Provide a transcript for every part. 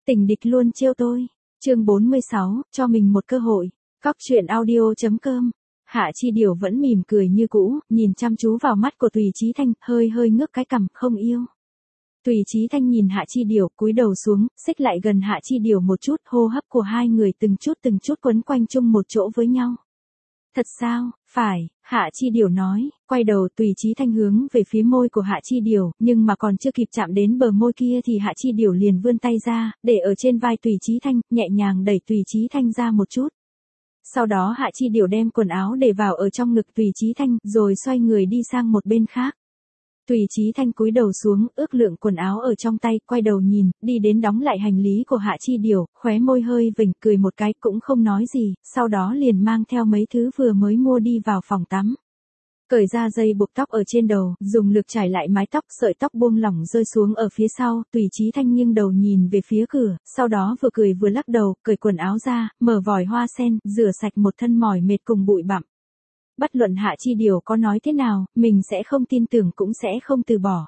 Tình địch luôn trêu tôi. Chương 46, cho mình một cơ hội. Cóc truyện audio.com. Hạ Chi Điều vẫn mỉm cười như cũ, nhìn chăm chú vào mắt của Tùy Chí Thanh, hơi hơi ngước cái cằm, không yêu. Tùy Chí Thanh nhìn Hạ Chi Điều, cúi đầu xuống, xích lại gần Hạ Chi Điều một chút, hô hấp của hai người từng chút quấn quanh chung một chỗ với nhau. Thật sao? Phải, Hạ Chi Điều nói, quay đầu Tùy Chí Thanh hướng về phía môi của Hạ Chi Điều, nhưng mà còn chưa kịp chạm đến bờ môi kia thì Hạ Chi Điều liền vươn tay ra, để ở trên vai Tùy Chí Thanh, nhẹ nhàng đẩy Tùy Chí Thanh ra một chút. Sau đó Hạ Chi Điều đem quần áo để vào ở trong ngực Tùy Chí Thanh, rồi xoay người đi sang một bên khác. Tùy Chí Thanh cúi đầu xuống, ước lượng quần áo ở trong tay, quay đầu nhìn, đi đến đóng lại hành lý của Hạ Chi Điều, khóe môi hơi vểnh, cười một cái, cũng không nói gì, sau đó liền mang theo mấy thứ vừa mới mua đi vào phòng tắm. Cởi ra dây buộc tóc ở trên đầu, dùng lực trải lại mái tóc, sợi tóc buông lỏng rơi xuống ở phía sau, Tùy Chí Thanh nghiêng đầu nhìn về phía cửa, sau đó vừa cười vừa lắc đầu, cởi quần áo ra, mở vòi hoa sen, rửa sạch một thân mỏi mệt cùng bụi bặm. Bất luận Hạ Chi Điều có nói thế nào, mình sẽ không tin tưởng cũng sẽ không từ bỏ.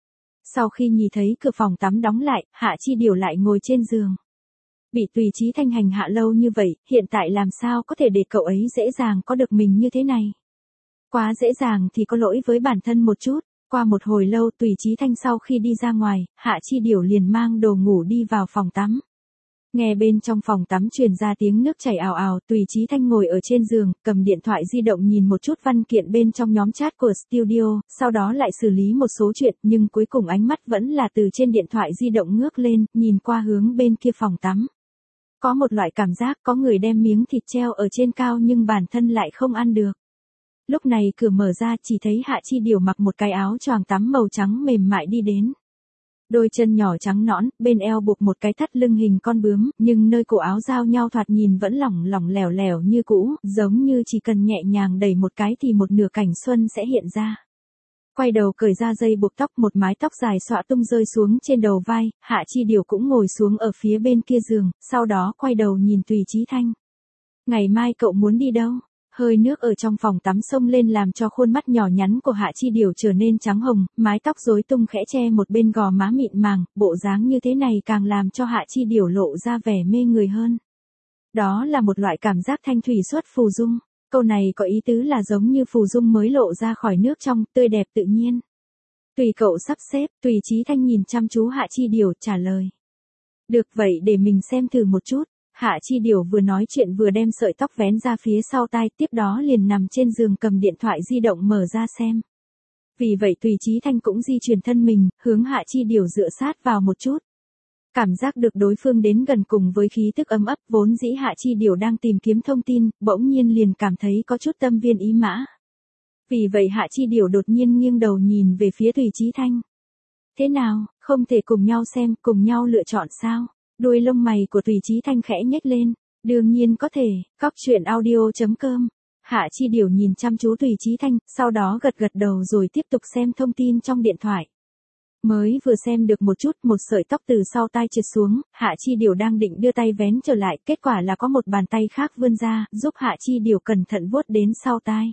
Sau khi nhìn thấy cửa phòng tắm đóng lại, Hạ Chi Điều lại ngồi trên giường. Bị Tùy Chí Thanh hành hạ lâu như vậy, hiện tại làm sao có thể để cậu ấy dễ dàng có được mình như thế này. Quá dễ dàng thì có lỗi với bản thân một chút. Qua một hồi lâu Tùy Chí Thanh sau khi đi ra ngoài, Hạ Chi Điều liền mang đồ ngủ đi vào phòng tắm. Nghe bên trong phòng tắm truyền ra tiếng nước chảy ào ào, Tùy Chí Thanh ngồi ở trên giường, cầm điện thoại di động nhìn một chút văn kiện bên trong nhóm chat của studio, sau đó lại xử lý một số chuyện, nhưng cuối cùng ánh mắt vẫn là từ trên điện thoại di động ngước lên, nhìn qua hướng bên kia phòng tắm. Có một loại cảm giác có người đem miếng thịt treo ở trên cao nhưng bản thân lại không ăn được. Lúc này cửa mở ra, chỉ thấy Hạ Chi Điều mặc một cái áo choàng tắm màu trắng mềm mại đi đến. Đôi chân nhỏ trắng nõn, bên eo buộc một cái thắt lưng hình con bướm, nhưng nơi cổ áo giao nhau thoạt nhìn vẫn lỏng lỏng lẻo lẻo như cũ, giống như chỉ cần nhẹ nhàng đẩy một cái thì một nửa cảnh xuân sẽ hiện ra. Quay đầu cởi ra dây buộc tóc, một mái tóc dài xõa tung rơi xuống trên đầu vai, Hạ Chi Điều cũng ngồi xuống ở phía bên kia giường, sau đó quay đầu nhìn Tùy Chí Thanh. Ngày mai cậu muốn đi đâu? Hơi nước ở trong phòng tắm xông lên làm cho khuôn mắt nhỏ nhắn của Hạ Chi Điều trở nên trắng hồng, mái tóc rối tung khẽ che một bên gò má mịn màng, bộ dáng như thế này càng làm cho Hạ Chi Điều lộ ra vẻ mê người hơn. Đó là một loại cảm giác thanh thủy xuất phù dung. Câu này có ý tứ là giống như phù dung mới lộ ra khỏi nước trong, tươi đẹp tự nhiên. Tùy cậu sắp xếp, Tùy Chí Thanh nhìn chăm chú Hạ Chi Điều trả lời. Được vậy để mình xem thử một chút. Hạ Chi Điều vừa nói chuyện vừa đem sợi tóc vén ra phía sau tai, tiếp đó liền nằm trên giường cầm điện thoại di động mở ra xem. Vì vậy Tùy Chí Thanh cũng di chuyển thân mình, hướng Hạ Chi Điều dựa sát vào một chút. Cảm giác được đối phương đến gần cùng với khí tức ấm ấp, vốn dĩ Hạ Chi Điều đang tìm kiếm thông tin, bỗng nhiên liền cảm thấy có chút tâm viên ý mã. Vì vậy Hạ Chi Điều đột nhiên nghiêng đầu nhìn về phía Tùy Chí Thanh. Thế nào, không thể cùng nhau xem, cùng nhau lựa chọn sao? Đuôi lông mày của Tùy Chí Thanh khẽ nhếch lên. Đương nhiên có thể, cóc truyện audio.com. Hạ Chi Điều nhìn chăm chú Tùy Chí Thanh, sau đó gật gật đầu rồi tiếp tục xem thông tin trong điện thoại. Mới vừa xem được một chút, một sợi tóc từ sau tai trượt xuống, Hạ Chi Điều đang định đưa tay vén trở lại, kết quả là có một bàn tay khác vươn ra, giúp Hạ Chi Điều cẩn thận vuốt đến sau tai.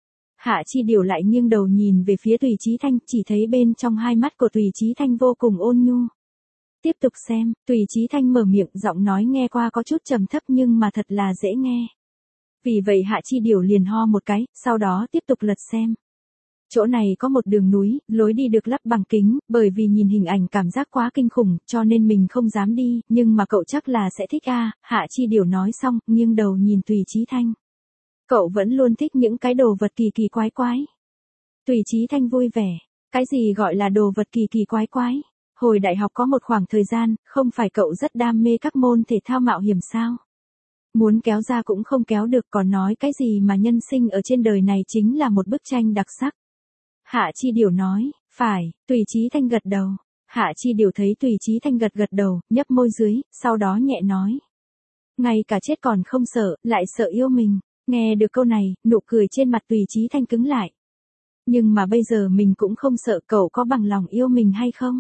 Hạ Chi Điều lại nghiêng đầu nhìn về phía Tùy Chí Thanh, chỉ thấy bên trong hai mắt của Tùy Chí Thanh vô cùng ôn nhu. Tiếp tục xem, Tùy Chí Thanh mở miệng, giọng nói nghe qua có chút trầm thấp nhưng mà thật là dễ nghe. Vì vậy Hạ Chi Điều liền ho một cái, sau đó tiếp tục lật xem. Chỗ này có một đường núi, lối đi được lắp bằng kính, bởi vì nhìn hình ảnh cảm giác quá kinh khủng, cho nên mình không dám đi, nhưng mà cậu chắc là sẽ thích a. Hạ Chi Điều nói xong, nghiêng đầu nhìn Tùy Chí Thanh. Cậu vẫn luôn thích những cái đồ vật kỳ kỳ quái quái. Tùy Chí Thanh vui vẻ. Cái gì gọi là đồ vật kỳ kỳ quái quái? Hồi đại học có một khoảng thời gian, không phải cậu rất đam mê các môn thể thao mạo hiểm sao? Muốn kéo ra cũng không kéo được, còn nói cái gì mà nhân sinh ở trên đời này chính là một bức tranh đặc sắc. Hạ Chi Điều nói, phải, Tùy Chí Thanh gật đầu. Hạ Chi Điều thấy Tùy Chí Thanh gật gật đầu, nhấp môi dưới, sau đó nhẹ nói. Ngay cả chết còn không sợ, lại sợ yêu mình. Nghe được câu này, nụ cười trên mặt Tùy Chí Thanh cứng lại. Nhưng mà bây giờ mình cũng không sợ, cậu có bằng lòng yêu mình hay không?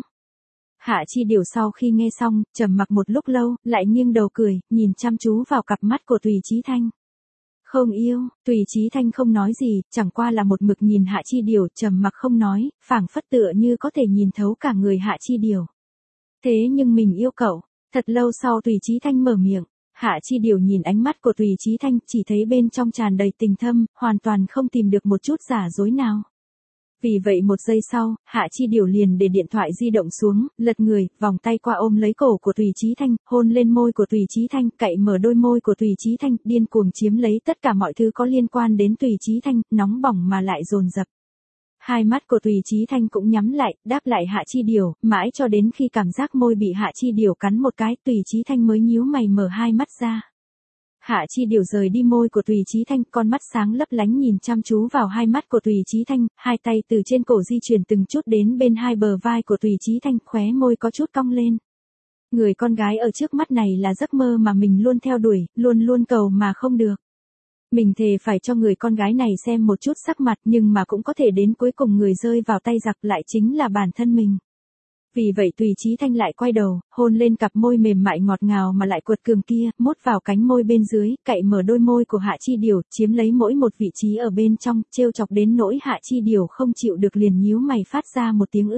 Hạ Chi Điều sau khi nghe xong, trầm mặc một lúc lâu, lại nghiêng đầu cười, nhìn chăm chú vào cặp mắt của Tùy Chí Thanh. Không yêu, Tùy Chí Thanh không nói gì, chẳng qua là một mực nhìn Hạ Chi Điều, trầm mặc không nói, phảng phất tựa như có thể nhìn thấu cả người Hạ Chi Điều. Thế nhưng mình yêu cậu. Thật lâu sau Tùy Chí Thanh mở miệng, Hạ Chi Điều nhìn ánh mắt của Tùy Chí Thanh, chỉ thấy bên trong tràn đầy tình thâm, hoàn toàn không tìm được một chút giả dối nào. Vì vậy một giây sau, Hạ Chi Điều liền để điện thoại di động xuống, lật người, vòng tay qua ôm lấy cổ của Tùy Chí Thanh, hôn lên môi của Tùy Chí Thanh, cạy mở đôi môi của Tùy Chí Thanh, điên cuồng chiếm lấy tất cả mọi thứ có liên quan đến Tùy Chí Thanh, nóng bỏng mà lại dồn dập. Hai mắt của Tùy Chí Thanh cũng nhắm lại, đáp lại Hạ Chi Điều, mãi cho đến khi cảm giác môi bị Hạ Chi Điều cắn một cái, Tùy Chí Thanh mới nhíu mày mở hai mắt ra. Hạ Chi Điều rời đi môi của Tùy Chí Thanh, con mắt sáng lấp lánh nhìn chăm chú vào hai mắt của Tùy Chí Thanh, hai tay từ trên cổ di chuyển từng chút đến bên hai bờ vai của Tùy Chí Thanh, khóe môi có chút cong lên. Người con gái ở trước mắt này là giấc mơ mà mình luôn theo đuổi, luôn luôn cầu mà không được. Mình thề phải cho người con gái này xem một chút sắc mặt, nhưng mà cũng có thể đến cuối cùng người rơi vào tay giặc lại chính là bản thân mình. Vì vậy Tùy Chí Thanh lại quay đầu, hôn lên cặp môi mềm mại ngọt ngào mà lại quật cường kia, mốt vào cánh môi bên dưới, cạy mở đôi môi của Hạ Chi Điều, chiếm lấy mỗi một vị trí ở bên trong, trêu chọc đến nỗi Hạ Chi Điều không chịu được liền nhíu mày phát ra một tiếng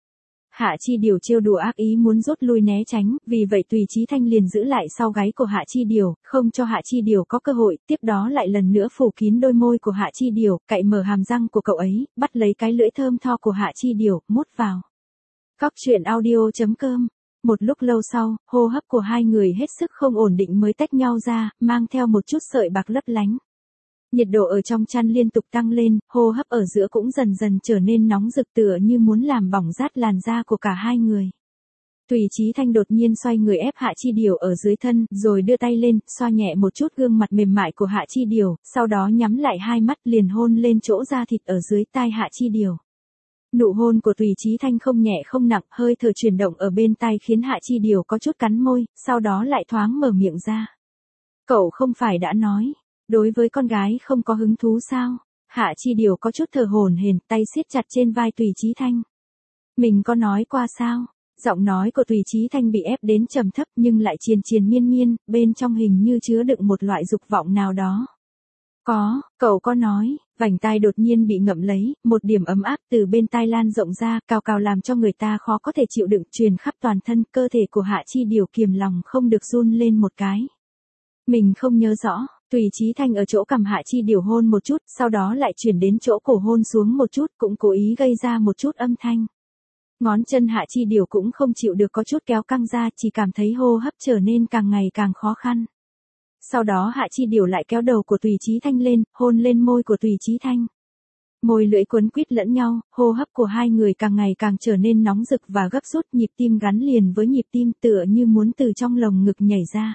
Hạ Chi Điều trêu đùa ác ý muốn rút lui né tránh, vì vậy Tùy Chí Thanh liền giữ lại sau gáy của Hạ Chi Điều, không cho Hạ Chi Điều có cơ hội, tiếp đó lại lần nữa phủ kín đôi môi của Hạ Chi Điều, cạy mở hàm răng của cậu ấy, bắt lấy cái lưỡi thơm tho của Hạ Chi Điều, mút vào. Cóc truyện audio.com. Một lúc lâu sau, hô hấp của hai người hết sức không ổn định mới tách nhau ra, mang theo một chút sợi bạc lấp lánh. Nhiệt độ ở trong chăn liên tục tăng lên, hô hấp ở giữa cũng dần dần trở nên nóng rực tựa như muốn làm bỏng rát làn da của cả hai người. Tùy Chí Thanh đột nhiên xoay người ép Hạ Chi Điều ở dưới thân, rồi đưa tay lên, xoa nhẹ một chút gương mặt mềm mại của Hạ Chi Điều, sau đó nhắm lại hai mắt liền hôn lên chỗ da thịt ở dưới tai Hạ Chi Điều. Nụ hôn của Tùy Chí Thanh không nhẹ không nặng, hơi thở chuyển động ở bên tai khiến Hạ Chi Điều có chút cắn môi, sau đó lại thoáng mở miệng ra. Cậu không phải đã nói, đối với con gái không có hứng thú sao? Hạ Chi Điều có chút thở hổn hển, tay siết chặt trên vai Tùy Chí Thanh. Mình có nói qua sao? Giọng nói của Tùy Chí Thanh bị ép đến trầm thấp nhưng lại triền triền miên miên, bên trong hình như chứa đựng một loại dục vọng nào đó. Có, cậu có nói, vành tai đột nhiên bị ngậm lấy, một điểm ấm áp từ bên tai lan rộng ra, cào cào làm cho người ta khó có thể chịu đựng, truyền khắp toàn thân, cơ thể của Hạ Chi Điều kiềm lòng không được run lên một cái. Mình không nhớ rõ, Tùy Chí Thanh ở chỗ cằm Hạ Chi Điều hôn một chút, sau đó lại chuyển đến chỗ cổ hôn xuống một chút, cũng cố ý gây ra một chút âm thanh. Ngón chân Hạ Chi Điều cũng không chịu được có chút kéo căng ra, chỉ cảm thấy hô hấp trở nên càng ngày càng khó khăn. Sau đó Hạ Chi Điều lại kéo đầu của Tùy Chí Thanh lên, hôn lên môi của Tùy Chí Thanh. Môi lưỡi quấn quýt lẫn nhau, hô hấp của hai người càng ngày càng trở nên nóng rực và gấp rút, nhịp tim gắn liền với nhịp tim tựa như muốn từ trong lồng ngực nhảy ra.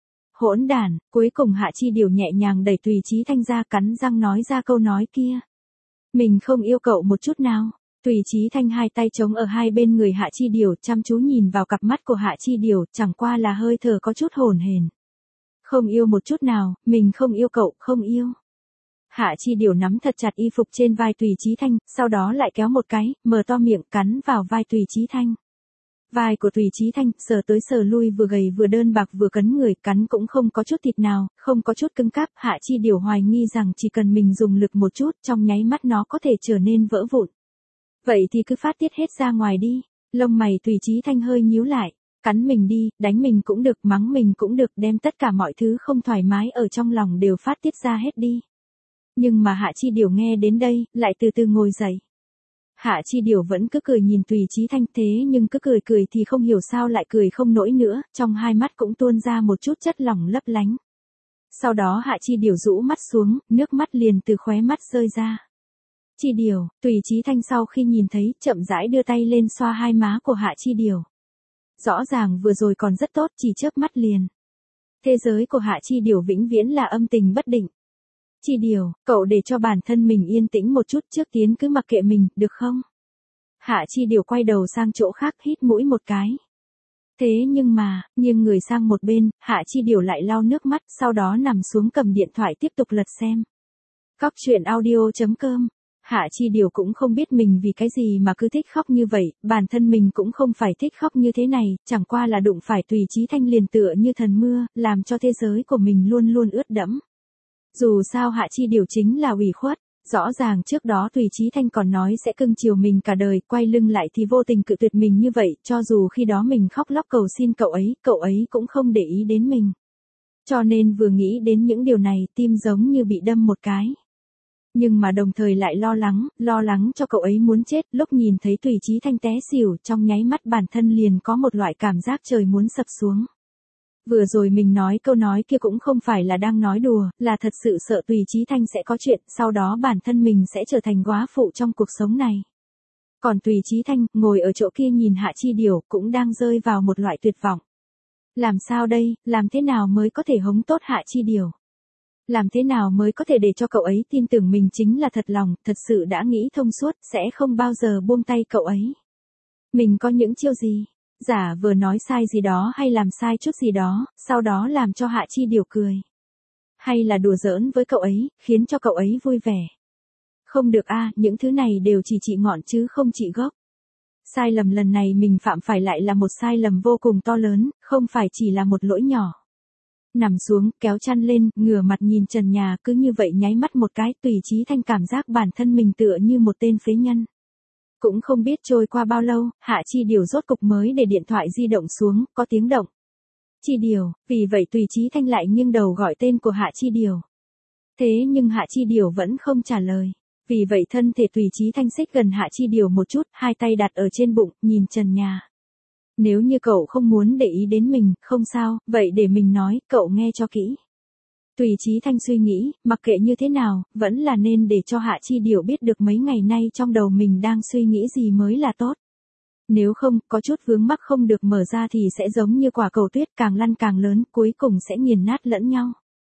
Hỗn đản, cuối cùng Hạ Chi Điều nhẹ nhàng đẩy Tùy Chí Thanh ra, cắn răng nói ra câu nói kia. Mình không yêu cậu một chút nào. Tùy Chí Thanh hai tay chống ở hai bên người Hạ Chi Điều, chăm chú nhìn vào cặp mắt của Hạ Chi Điều, chẳng qua là hơi thở có chút hổn hển. Không yêu một chút nào, mình không yêu cậu, không yêu. Hạ Chi Điều nắm thật chặt y phục trên vai Tùy Chí Thanh, sau đó lại kéo một cái, mở to miệng cắn vào vai Tùy Chí Thanh. Vai của Tùy Chí Thanh, sờ tới sờ lui vừa gầy vừa đơn bạc vừa cấn người, cắn cũng không có chút thịt nào, không có chút cứng cáp. Hạ Chi Điều hoài nghi rằng chỉ cần mình dùng lực một chút, trong nháy mắt nó có thể trở nên vỡ vụn. Vậy thì cứ phát tiết hết ra ngoài đi. Lông mày Tùy Chí Thanh hơi nhíu lại. Cắn mình đi, đánh mình cũng được, mắng mình cũng được, đem tất cả mọi thứ không thoải mái ở trong lòng đều phát tiết ra hết đi. Nhưng mà Hạ Chi Điều nghe đến đây, lại từ từ ngồi dậy. Hạ Chi Điều vẫn cứ cười nhìn Tùy Chí Thanh, thế nhưng cứ cười cười thì không hiểu sao lại cười không nổi nữa, trong hai mắt cũng tuôn ra một chút chất lỏng lấp lánh. Sau đó Hạ Chi Điều rũ mắt xuống, nước mắt liền từ khóe mắt rơi ra. Chi Điều, Tùy Chí Thanh sau khi nhìn thấy, chậm rãi đưa tay lên xoa hai má của Hạ Chi Điều. Rõ ràng vừa rồi còn rất tốt, chỉ chớp mắt liền. Thế giới của Hạ Chi Điều vĩnh viễn là âm tình bất định. Chi Điều, cậu để cho bản thân mình yên tĩnh một chút, trước tiên cứ mặc kệ mình, được không? Hạ Chi Điều quay đầu sang chỗ khác, hít mũi một cái. Thế nhưng mà, nghiêng người sang một bên, Hạ Chi Điều lại lau nước mắt, sau đó nằm xuống cầm điện thoại tiếp tục lật xem. Cóc truyện audio.com. Hạ Chi Điều cũng không biết mình vì cái gì mà cứ thích khóc như vậy, bản thân mình cũng không phải thích khóc như thế này, chẳng qua là đụng phải Tùy Chí Thanh liền tựa như thần mưa, làm cho thế giới của mình luôn luôn ướt đẫm. Dù sao Hạ Chi Điều chính là ủy khuất, Rõ ràng trước đó Tùy Chí Thanh còn nói sẽ cưng chiều mình cả đời, quay lưng lại thì vô tình cự tuyệt mình như vậy, cho dù khi đó mình khóc lóc cầu xin cậu ấy cũng không để ý đến mình. Cho nên vừa nghĩ đến những điều này, tim giống như bị đâm một cái. Nhưng mà đồng thời lại lo lắng cho cậu ấy muốn chết, lúc nhìn thấy Tùy Chí Thanh té xỉu, trong nháy mắt bản thân liền có một loại cảm giác trời muốn sập xuống. Vừa rồi mình nói câu nói kia cũng không phải là đang nói đùa, là thật sự sợ Tùy Chí Thanh sẽ có chuyện, sau đó bản thân mình sẽ trở thành góa phụ trong cuộc sống này. Còn Tùy Chí Thanh, ngồi ở chỗ kia nhìn Hạ Chi Điểu, cũng đang rơi vào một loại tuyệt vọng. Làm sao đây, làm thế nào mới có thể hống tốt Hạ Chi Điểu? Làm thế nào mới có thể để cho cậu ấy tin tưởng mình chính là thật lòng, thật sự đã nghĩ thông suốt, sẽ không bao giờ buông tay cậu ấy. Mình có những chiêu gì? Giả vừa nói sai gì đó hay làm sai chút gì đó, sau đó làm cho Hạ Chi Điểu cười. Hay là đùa giỡn với cậu ấy, khiến cho cậu ấy vui vẻ. Không được a, những thứ này đều chỉ trị ngọn chứ không trị gốc. Sai lầm lần này mình phạm phải lại là một sai lầm vô cùng to lớn, không phải chỉ là một lỗi nhỏ. Nằm xuống, kéo chăn lên, ngửa mặt nhìn trần nhà, cứ như vậy nháy mắt một cái, Tùy Chí Thanh cảm giác bản thân mình tựa như một tên phế nhân. Cũng không biết trôi qua bao lâu, Hạ Chi Điểu rốt cục mới để điện thoại di động xuống, có tiếng động. Chi Điểu, vì vậy Tùy Chí Thanh lại nghiêng đầu gọi tên của Hạ Chi Điểu. Thế nhưng Hạ Chi Điểu vẫn không trả lời. Vì vậy thân thể Tùy Chí Thanh xích gần Hạ Chi Điểu một chút, hai tay đặt ở trên bụng, nhìn trần nhà. Nếu như cậu không muốn để ý đến mình, không sao, vậy để mình nói, cậu nghe cho kỹ. Tùy Chí Thanh suy nghĩ, mặc kệ như thế nào, vẫn là nên để cho Hạ Chi Điểu biết được mấy ngày nay trong đầu mình đang suy nghĩ gì mới là tốt. Nếu không, có chút vướng mắc không được mở ra thì sẽ giống như quả cầu tuyết càng lăn càng lớn, cuối cùng sẽ nghiền nát lẫn nhau.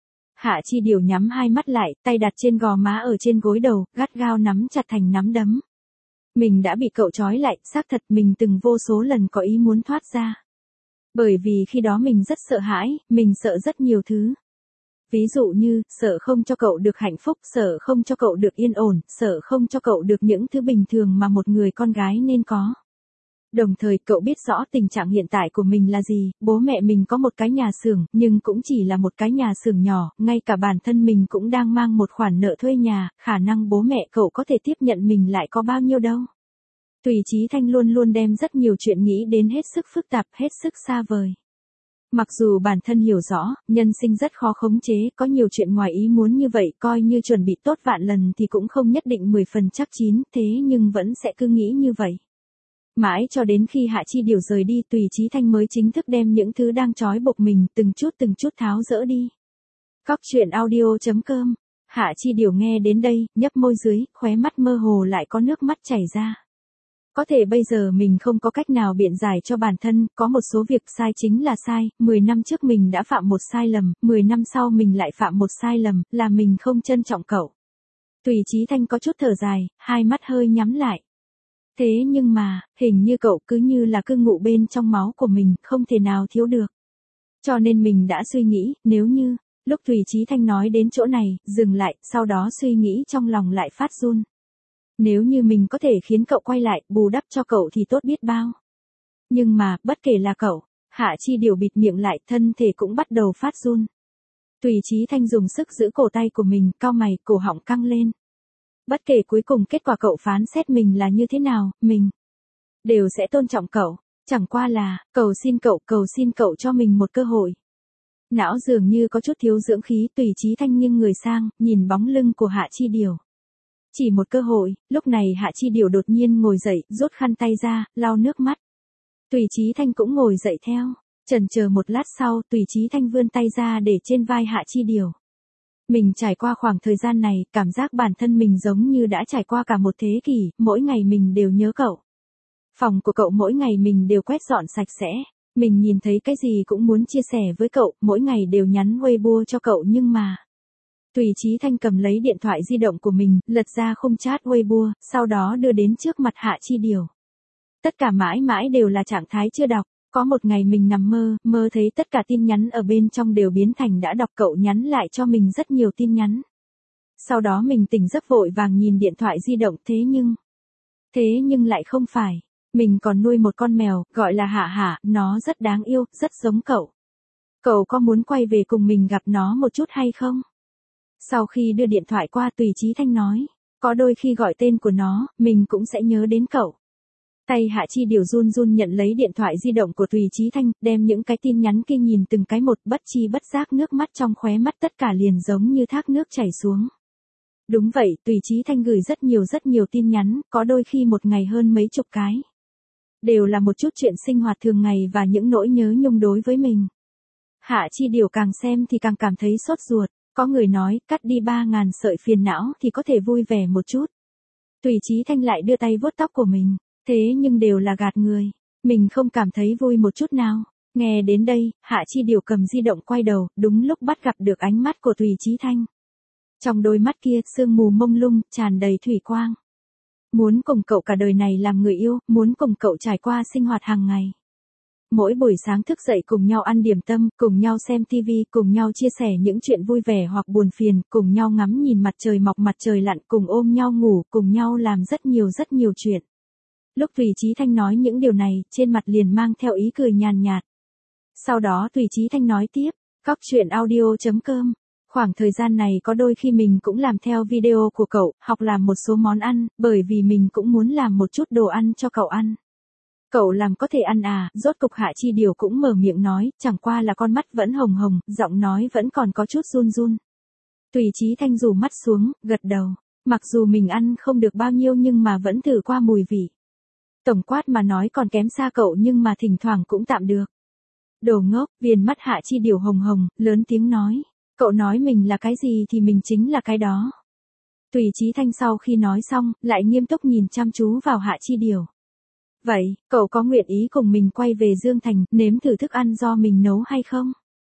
Hạ Chi Điểu nhắm hai mắt lại, tay đặt trên gò má ở trên gối đầu, gắt gao nắm chặt thành nắm đấm. Mình đã bị cậu trói lại, xác thật mình từng vô số lần có ý muốn thoát ra. Bởi vì khi đó mình rất sợ hãi, mình sợ rất nhiều thứ. Ví dụ như, sợ không cho cậu được hạnh phúc, sợ không cho cậu được yên ổn, sợ không cho cậu được những thứ bình thường mà một người con gái nên có. Đồng thời cậu biết rõ tình trạng hiện tại của mình là gì, bố mẹ mình có một cái nhà xưởng, nhưng cũng chỉ là một cái nhà xưởng nhỏ, ngay cả bản thân mình cũng đang mang một khoản nợ thuê nhà, khả năng bố mẹ cậu có thể tiếp nhận mình lại có bao nhiêu đâu. Tùy Chí Thanh luôn luôn đem rất nhiều chuyện nghĩ đến hết sức phức tạp, hết sức xa vời. Mặc dù bản thân hiểu rõ, nhân sinh rất khó khống chế, có nhiều chuyện ngoài ý muốn như vậy, coi như chuẩn bị tốt vạn lần thì cũng không nhất định 10 phần chắc chín, thế nhưng vẫn sẽ cứ nghĩ như vậy. Mãi cho đến khi Hạ Chi Điểu rời đi, Tùy Chí Thanh mới chính thức đem những thứ đang trói buộc mình từng chút tháo dỡ đi. Cóc truyện audio.com. Hạ Chi Điểu nghe đến đây, nhấp môi dưới, khóe mắt mơ hồ lại có nước mắt chảy ra. Có thể bây giờ mình không có cách nào biện giải cho bản thân, có một số việc sai chính là sai, 10 năm trước mình đã phạm một sai lầm, 10 năm sau mình lại phạm một sai lầm, là mình không trân trọng cậu. Tùy Chí Thanh có chút thở dài, hai mắt hơi nhắm lại. Thế nhưng mà, hình như cậu cứ như là cư ngụ bên trong máu của mình, không thể nào thiếu được. Cho nên mình đã suy nghĩ, nếu như, lúc Tùy Chí Thanh nói đến chỗ này, dừng lại, sau đó suy nghĩ trong lòng lại phát run. Nếu như mình có thể khiến cậu quay lại, bù đắp cho cậu thì tốt biết bao. Nhưng mà, bất kể là cậu, Hạ Chi Điểu bịt miệng lại, thân thể cũng bắt đầu phát run. Tùy Chí Thanh dùng sức giữ cổ tay của mình, cau mày, cổ họng căng lên. Bất kể cuối cùng kết quả cậu phán xét mình là như thế nào, mình đều sẽ tôn trọng cậu. Chẳng qua là, cầu xin cậu cho mình một cơ hội. Não dường như có chút thiếu dưỡng khí, Tùy Chí Thanh nghiêng người sang, nhìn bóng lưng của Hạ Chi Điểu. Chỉ một cơ hội, lúc này Hạ Chi Điểu đột nhiên ngồi dậy, rút khăn tay ra, lau nước mắt. Tùy Chí Thanh cũng ngồi dậy theo. Chần chờ một lát sau, Tùy Chí Thanh vươn tay ra để trên vai Hạ Chi Điểu. Mình trải qua khoảng thời gian này, cảm giác bản thân mình giống như đã trải qua cả một thế kỷ, mỗi ngày mình đều nhớ cậu. Phòng của cậu mỗi ngày mình đều quét dọn sạch sẽ. Mình nhìn thấy cái gì cũng muốn chia sẻ với cậu, mỗi ngày đều nhắn Weibo cho cậu nhưng mà... Tùy Chí Thanh cầm lấy điện thoại di động của mình, lật ra khung chat Weibo, sau đó đưa đến trước mặt Hạ Chi Điểu. Tất cả mãi mãi đều là trạng thái chưa đọc. Có một ngày mình nằm mơ thấy tất cả tin nhắn ở bên trong đều biến thành đã đọc, cậu nhắn lại cho mình rất nhiều tin nhắn. Sau đó mình tỉnh giấc vội vàng nhìn điện thoại di động, thế nhưng lại không phải. Mình còn nuôi một con mèo, gọi là Hạ Hạ, nó rất đáng yêu, rất giống cậu. Cậu có muốn quay về cùng mình gặp nó một chút hay không? Sau khi đưa điện thoại qua, Tùy Chí Thanh nói, Có đôi khi gọi tên của nó, mình cũng sẽ nhớ đến cậu. Tay Hạ Chi Điều run run nhận lấy điện thoại di động của Tùy Chí Thanh, đem những cái tin nhắn kia nhìn từng cái một, bất chi bất giác nước mắt trong khóe mắt tất cả liền giống như thác nước chảy xuống. Đúng vậy, Tùy Chí Thanh gửi rất nhiều tin nhắn, có đôi khi một ngày hơn mấy chục cái. Đều là một chút chuyện sinh hoạt thường ngày và những nỗi nhớ nhung đối với mình. Hạ Chi Điều càng xem thì càng cảm thấy sốt ruột, có người nói, cắt đi 3.000 sợi phiền não thì có thể vui vẻ một chút. Tùy Chí Thanh lại đưa tay vuốt tóc của mình, thế nhưng đều là gạt người, mình không cảm thấy vui một chút nào. Nghe đến đây, Hạ Chi Điều cầm di động quay đầu, đúng lúc bắt gặp được ánh mắt của Tùy Chí Thanh. Trong đôi mắt kia, sương mù mông lung, tràn đầy thủy quang. Muốn cùng cậu cả đời này làm người yêu, muốn cùng cậu trải qua sinh hoạt hàng ngày. Mỗi buổi sáng thức dậy cùng nhau ăn điểm tâm, cùng nhau xem TV, cùng nhau chia sẻ những chuyện vui vẻ hoặc buồn phiền, cùng nhau ngắm nhìn mặt trời mọc mặt trời lặn, cùng ôm nhau ngủ, cùng nhau làm rất nhiều chuyện. Lúc Tùy Chí Thanh nói những điều này, trên mặt liền mang theo ý cười nhàn nhạt. Sau đó Tùy Chí Thanh nói tiếp, Cóc truyện audio.com. Khoảng thời gian này có đôi khi mình cũng làm theo video của cậu, học làm một số món ăn, bởi vì mình cũng muốn làm một chút đồ ăn cho cậu ăn. Cậu làm có thể ăn à, rốt cục Hạ Chi Điều cũng mở miệng nói, chẳng qua là con mắt vẫn hồng hồng, giọng nói vẫn còn có chút run run. Tùy Chí Thanh rủ mắt xuống, gật đầu, mặc dù mình ăn không được bao nhiêu nhưng mà vẫn thử qua mùi vị. Tổng quát mà nói còn kém xa cậu nhưng mà thỉnh thoảng cũng tạm được. Đồ ngốc, viền mắt Hạ Chi Điều hồng hồng, lớn tiếng nói, cậu nói mình là cái gì thì mình chính là cái đó. Tùy Chí Thanh sau khi nói xong, lại nghiêm túc nhìn chăm chú vào Hạ Chi Điều. Vậy, cậu có nguyện ý cùng mình quay về Dương Thành, nếm thử thức ăn do mình nấu hay không?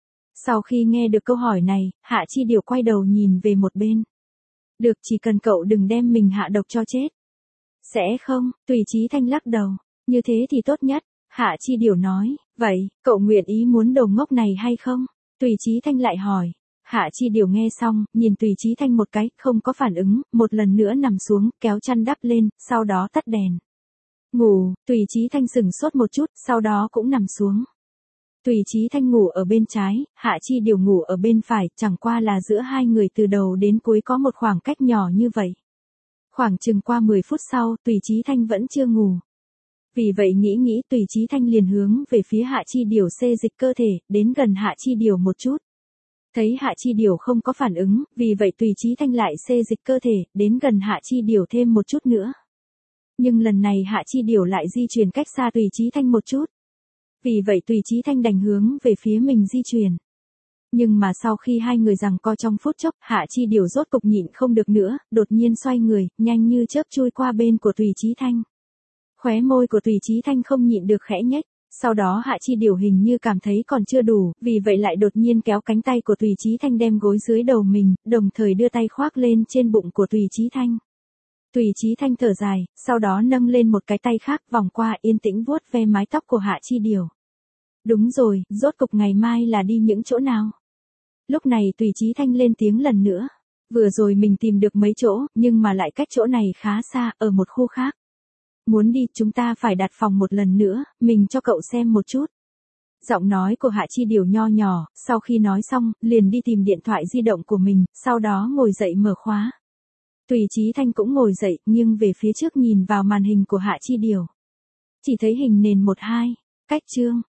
Sau khi nghe được câu hỏi này, Hạ Chi Điều quay đầu nhìn về một bên. Được, chỉ cần cậu đừng đem mình hạ độc cho chết. Sẽ không, Tùy Chí Thanh lắc đầu. Như thế thì tốt nhất, Hạ Chi Điều nói. Vậy, cậu nguyện ý muốn đồ ngốc này hay không? Tùy Chí Thanh lại hỏi. Hạ Chi Điều nghe xong, nhìn Tùy Chí Thanh một cái, không có phản ứng, một lần nữa nằm xuống, kéo chăn đắp lên, sau đó tắt đèn. Ngủ, Tùy Chí Thanh sững sốt một chút, sau đó cũng nằm xuống. Tùy Chí Thanh ngủ ở bên trái, Hạ Chi Điều ngủ ở bên phải, chẳng qua là giữa hai người từ đầu đến cuối có một khoảng cách nhỏ như vậy. Khoảng chừng qua 10 phút sau, Tùy Chí Thanh vẫn chưa ngủ. Vì vậy nghĩ Tùy Chí Thanh liền hướng về phía Hạ Chi Điều xê dịch cơ thể, đến gần Hạ Chi Điều một chút. Thấy Hạ Chi Điều không có phản ứng, vì vậy Tùy Chí Thanh lại xê dịch cơ thể, đến gần Hạ Chi Điều thêm một chút nữa. Nhưng lần này Hạ Chi Điều lại di chuyển cách xa Tùy Chí Thanh một chút. Vì vậy Tùy Chí Thanh đành hướng về phía mình di chuyển. Nhưng mà sau khi hai người giằng co trong phút chốc, Hạ Chi Điều rốt cục nhịn không được nữa, đột nhiên xoay người, nhanh như chớp chui qua bên của Tùy Chí Thanh. Khóe môi của Tùy Chí Thanh không nhịn được khẽ nhếch. Sau đó Hạ Chi Điều hình như cảm thấy còn chưa đủ, vì vậy lại đột nhiên kéo cánh tay của Tùy Chí Thanh đem gối dưới đầu mình, đồng thời đưa tay khoác lên trên bụng của Tùy Chí Thanh. Tùy Chí Thanh thở dài, sau đó nâng lên một cái tay khác vòng qua yên tĩnh vuốt ve mái tóc của Hạ Chi Điều. Đúng rồi, rốt cục ngày mai là đi những chỗ nào? Lúc này Tùy Chí Thanh lên tiếng lần nữa. Vừa rồi mình tìm được mấy chỗ, nhưng mà lại cách chỗ này khá xa, ở một khu khác. Muốn đi, chúng ta phải đặt phòng một lần nữa, mình cho cậu xem một chút. Giọng nói của Hạ Chi Điều nho nhỏ, sau khi nói xong, liền đi tìm điện thoại di động của mình, sau đó ngồi dậy mở khóa. Tùy Chí Thanh cũng ngồi dậy, nghiêng về phía trước nhìn vào màn hình của Hạ Chi Điều. Chỉ thấy hình nền 12, cách chương,